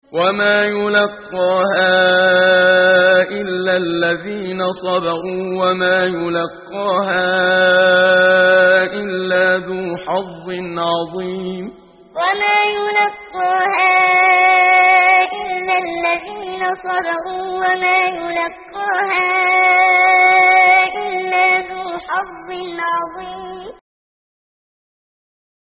وما يلقاها إلا الذين صبروا وما يلقاها إلا ذو حظ عظيم. وما يلقاها إلا الذين صبروا وما يلقاها إلا ذو حظ عظيم.